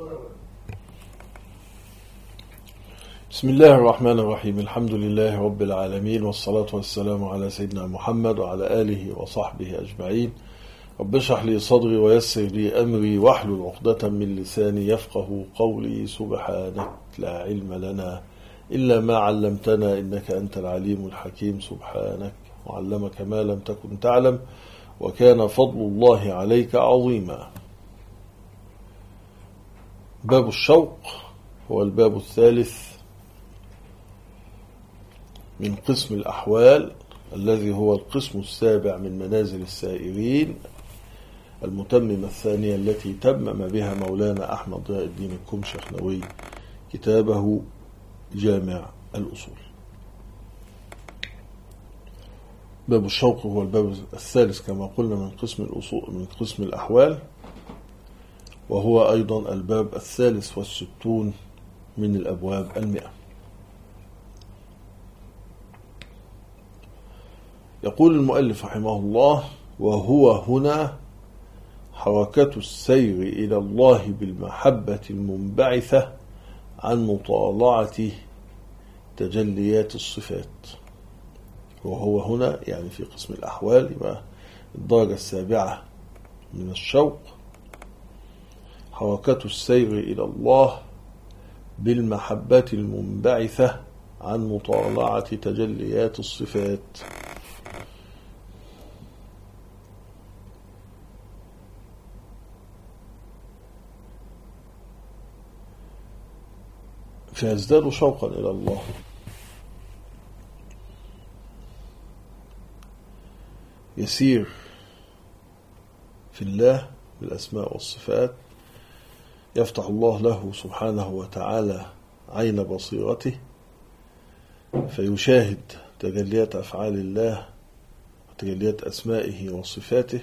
بسم الله الرحمن الرحيم. الحمد لله رب العالمين، والصلاة والسلام على سيدنا محمد وعلى آله وصحبه أجمعين. رب اشرح لي صدري ويسر لي أمري واحلل عقدة من لساني يفقه قولي. سبحانك لا علم لنا إلا ما علمتنا إنك أنت العليم الحكيم. سبحانك وعلمك ما لم تكن تعلم وكان فضل الله عليك عظيما. باب الشوق هو الباب الثالث من قسم الأحوال، الذي هو القسم السابع من منازل السائرين، المتممة الثانية التي تمم بها مولانا أحمد ضياء الدين الكمشخنوي كتابه جامع الأصول. باب الشوق هو الباب الثالث كما قلنا من قسم الأصول من قسم الأحوال، وهو أيضا الباب الثالث والستون من الأبواب 100. يقول المؤلف رحمه الله: وهو هنا حركة السير إلى الله بالمحبة المنبعثة عن مطالعة تجليات الصفات. وهو هنا يعني في قسم الأحوال، يبقى الدرجة السابعة من الشوق حركة السير إلى الله بالمحبة المنبعثة عن مطالعة تجليات الصفات. فيزداد شوقا إلى الله. يسير في الله بالأسماء والصفات، يفتح الله له سبحانه وتعالى عين بصيرته فيشاهد تجليات أفعال الله وتجليات أسمائه وصفاته،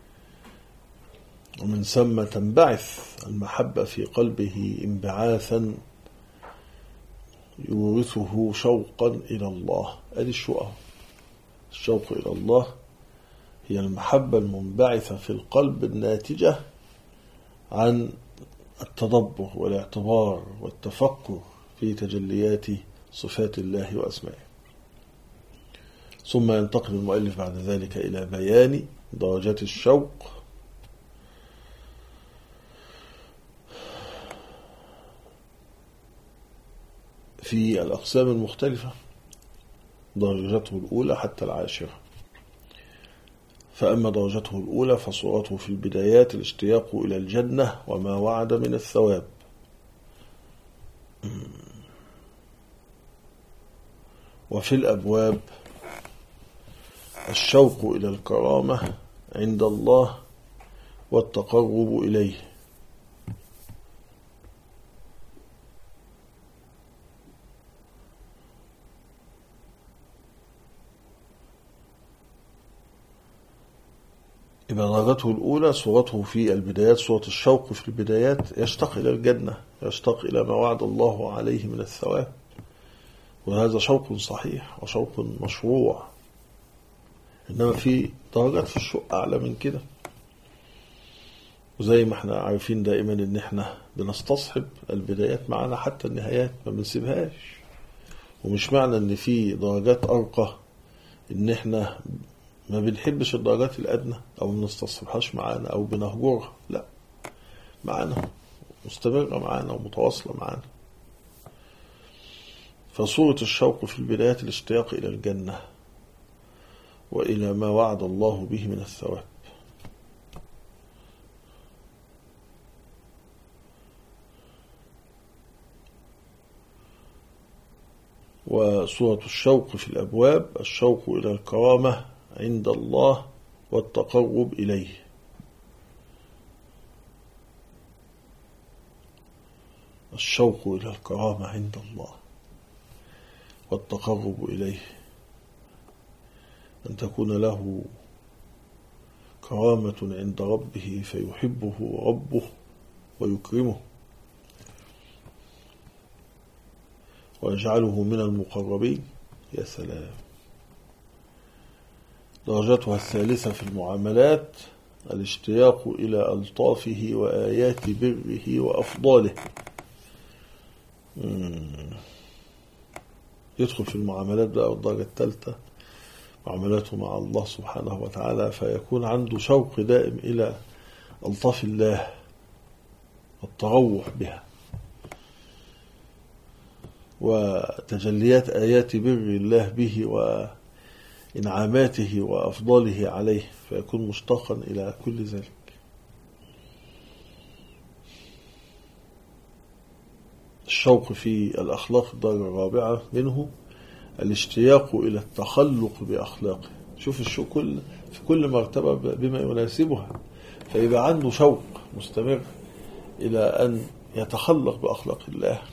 ومن ثم تنبعث المحبة في قلبه انبعاثا يورثه شوقا إلى الله. هذه الشوق إلى الله هي المحبة المنبعثة في القلب الناتجة عن التدبر والاعتبار والتفكر في تجليات صفات الله وأسمائه. ثم ينتقل المؤلف بعد ذلك إلى بيان درجات الشوق في الأقسام المختلفة، درجته الأولى حتى العاشرة. فأما درجته الأولى فصورته في البدايات الاشتياق إلى الجنة وما وعد من الثواب، وفي الأبواب الشوق إلى الكرامة عند الله والتقرب إليه، إذا درجته الأولى صورته في البدايات، صورة الشوق في البدايات، يشتاق إلى الجنة، يشتاق إلى ما وعد الله عليه من الثواب، وهذا شوق صحيح وشوق مشروع. إنما في درجات في الشوق أعلى من كده، وزي ما احنا عارفين دائما إن احنا بنستصحب البدايات معنا حتى النهايات، ما بنسيبهاش. ومش معنى إن في درجات أرقى إن احنا ما بنحبش الدرجات الأدنى أو ما بنستصحبهاش معانا أو بنهجرها، لا، معانا مستمرة معانا ومتواصلة معانا. فصورة الشوق في البدايات الاشتياق إلى الجنة وإلى ما وعد الله به من الثواب. وصورة الشوق في الأبواب الشوق إلى الكرامة عند الله والتقرب إليه. الشوق إلى الكرامة عند الله والتقرب إليه، أن تكون له كرامة عند ربه فيحبه ربه ويكرمه ويجعله من المقربين. يا سلام. درجتها الثالثة في المعاملات الاشتياق إلى ألطافه وآيات بره وأفضاله. يدخل في المعاملات بقى والدرجة الثالثة، معاملاته مع الله سبحانه وتعالى، فيكون عنده شوق دائم إلى ألطاف الله والتروح بها وتجليات آيات بر الله به وإنعاماته وأفضاله عليه، فيكون مشتاقا إلى كل ذلك. الشوق في الأخلاق الدرجة الرابعة منه الاشتياق إلى التخلق بأخلاقه. شوف الشوق في كل مرتبة بما يناسبها، فيبقى عنده شوق مستمر إلى أن يتخلق بأخلاق الله.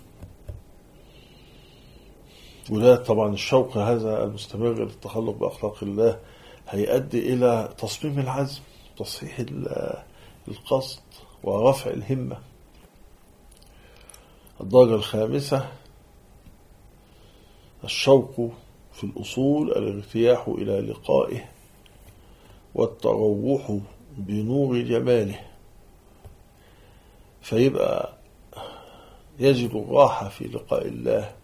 وده طبعا الشوق هذا المستمر للتخلق بأخلاق الله هيؤدي إلى تصميم العزم، تصحيح القصد، ورفع الهمة. الدرجة الخامسة الشوق في الأصول الارتياح إلى لقائه والتروح بنور جماله، فيبقى يجد الراحة في لقاء الله،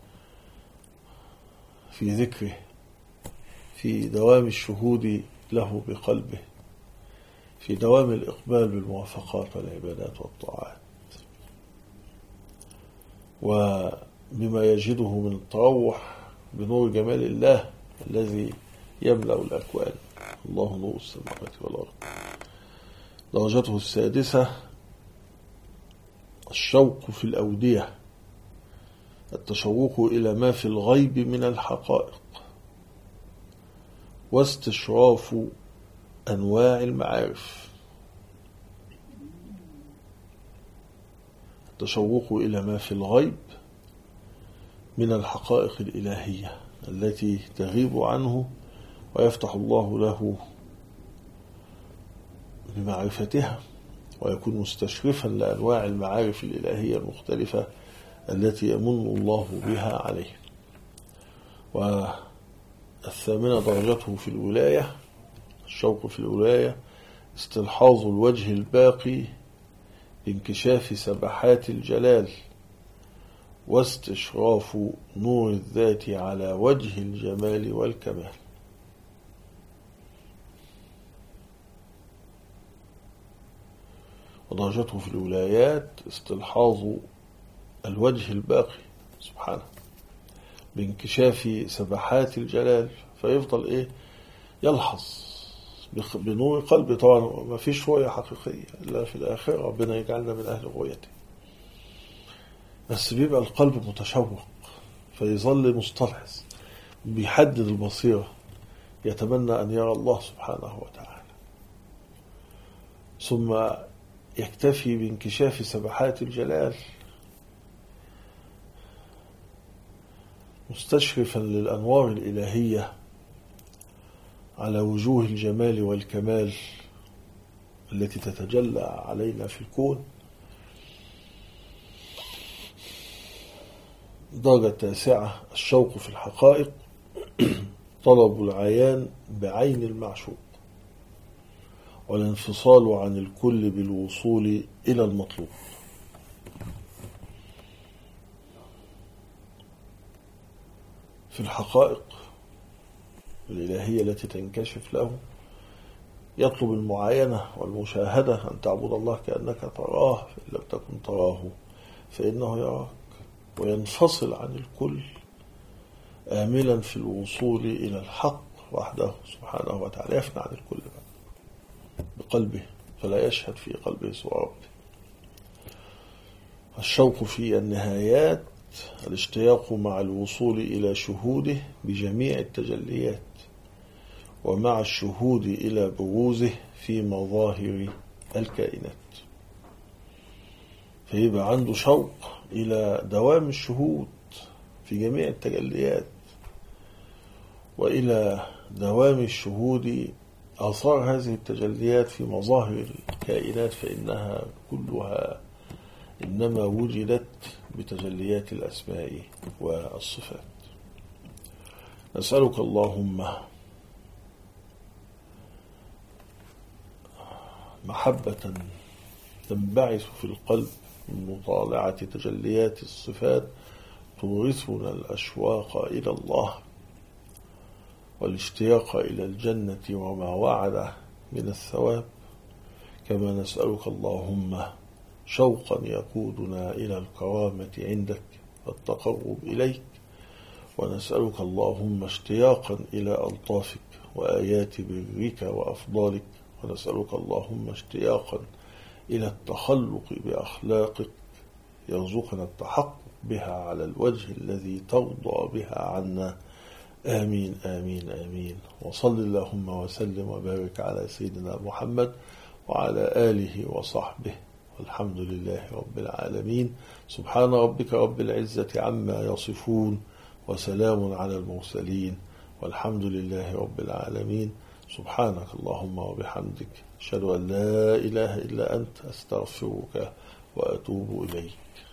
في ذكره، في دوام الشهود له بقلبه، في دوام الإقبال بالموافقات والعبادات والطاعات، وبما يجده من التروح بنور جمال الله الذي يملأ الأكوان. الله نور السماوات والأرض. درجته السادسة الشوق في الأودية، التشوق إلى ما في الغيب من الحقائق واستشراف أنواع المعارف. التشوق إلى ما في الغيب من الحقائق الإلهية التي تغيب عنه، ويفتح الله له بمعرفتها، ويكون مستشرفا لأنواع المعارف الإلهية المختلفة التي يمن الله بها عليه. والثامنة درجته في الولاية، الشوق في الولاية استلحاظ الوجه الباقي بانكشاف سبحات الجلال واستشراف نور الذات على وجه الجمال والكمال. ودرجته في الولايات استلحاظ الوجه الباقي سبحانه بانكشاف سبحات الجلال، فيفضل يلحظ بنور قلبه. طبعا ما فيش رؤية حقيقية إلا في الآخرة، ربنا يجعلنا من أهل رؤيته، بس بيبقى القلب متشوق فيظل مستلحظ، بيحدد البصيرة، يتمنى أن يرى الله سبحانه وتعالى، ثم يكتفي بانكشاف سبحات الجلال مستشرفا للأنوار الإلهية على وجوه الجمال والكمال التي تتجلى علينا في الكون. الدرجة التاسعة الشوق في الحقائق طلب العيان بعين المعشوق والانفصال عن الكل بالوصول إلى المطلوب. في الحقائق الإلهية التي تنكشف له يطلب المعاينة والمشاهدة، أن تعبد الله كأنك تراه، فإن لم تكن تراه فإنه يراك، وينفصل عن الكل آملا في الوصول إلى الحق وحده سبحانه وتعالى، يفنى عن الكل بقلبه فلا يشهد في قلبه سوى ربه. الشوق في النهايات الاشتياق مع الوصول إلى شهوده بجميع التجليات، ومع الشهود إلى بروزه في مظاهر الكائنات، فيبقى عنده شوق إلى دوام الشهود في جميع التجليات، وإلى دوام الشهود آثار هذه التجليات في مظاهر الكائنات، فإنها كلها إنما وجدت بتجليات الأسماء والصفات. نسألك اللهم محبة تنبعث في القلب من مطالعة تجليات الصفات تورثنا الأشواق إلى الله والاشتياق إلى الجنة وما وعده من الثواب. كما نسألك اللهم شوقا يقودنا إلى الكرامة عندك والتقرب إليك، ونسألك اللهم اشتياقا إلى ألطافك وآيات برك وأفضالك، ونسألك اللهم اشتياقا إلى التخلق بأخلاقك يرزقنا التحقق بها على الوجه الذي ترضى بها عنا. آمين آمين آمين. وصل اللهم وسلم وبارك على سيدنا محمد وعلى آله وصحبه، والحمد لله رب العالمين. سبحان ربك رب العزة عما يصفون، وسلام على المرسلين، والحمد لله رب العالمين. سبحانك اللهم وبحمدك، أشهد أن لا إله إلا أنت، أستغفرك وأتوب إليك.